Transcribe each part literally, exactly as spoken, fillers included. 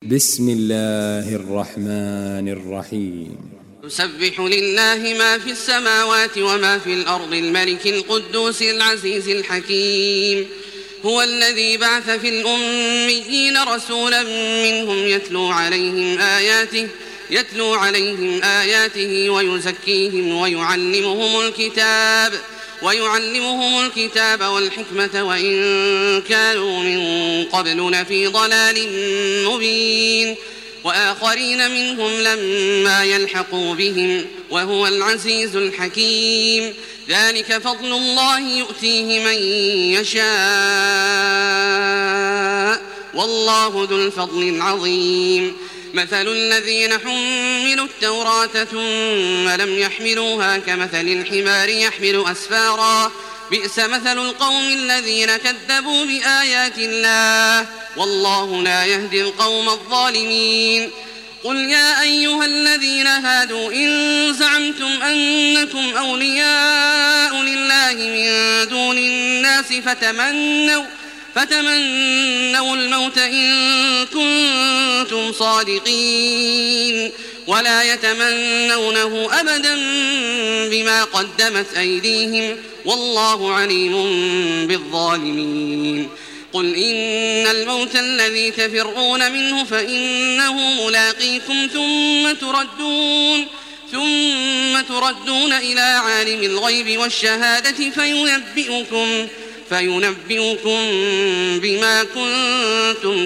بسم الله الرحمن الرحيم. يسبح لله ما في السماوات وما في الأرض الملك القدوس العزيز الحكيم. هو الذي بعث في الأميين رسولا منهم يتلو عليهم آياته يتلو عليهم آياته ويزكيهم ويعلمهم الكتاب ويعلمهم الكتاب والحكمة وإن كانوا من قبل لفي ضلال مبين وآخرين منهم لما يلحقوا بهم وهو العزيز الحكيم. ذلك فضل الله يؤتيه من يشاء والله ذو الفضل العظيم. مثل الذين حملوا التوراة ثم لم يحملوها كمثل الحمار يحمل أسفارا بئس مثل القوم الذين كذبوا بآيات الله والله لا يهدي القوم الظالمين. قل يا أيها الذين هادوا إن زعمتم أنكم أولياء لله من دون الناس فتمنوا فتمنوا الموت إن كنتم صادقين ولا يتمنونه أبدا بما قدمت أيديهم والله عليم بالظالمين. قل إن الموت الذي تفرون منه فإنه ملاقيكم ثم تردون ثم تردون إلى عالم الغيب والشهادة فينبئكم فينبئكم بما كنتم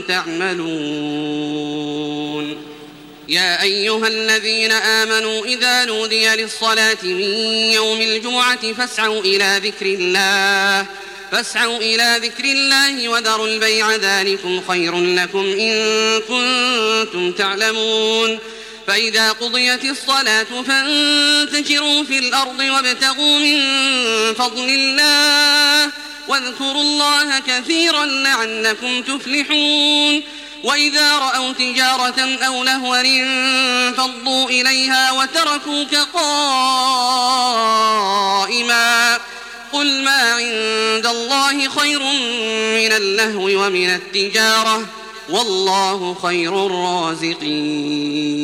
تعملون. يا أيها الذين آمنوا إذا نودي للصلاة من يوم الجمعة فاسعوا إلى ذكر الله فاسعوا إلى ذكر الله وذروا البيع ذلكم خير لكم إن كنتم تعلمون. فإذا قضيت الصلاة فانتشروا في الأرض وابتغوا من فضل الله واذكروا الله كثيرا لعلكم تفلحون. وإذا رأوا تجارة أو لهوا انفضوا إليها وتركوك قائما قل ما عند الله خير من اللهو ومن التجارة والله خير الرازقين.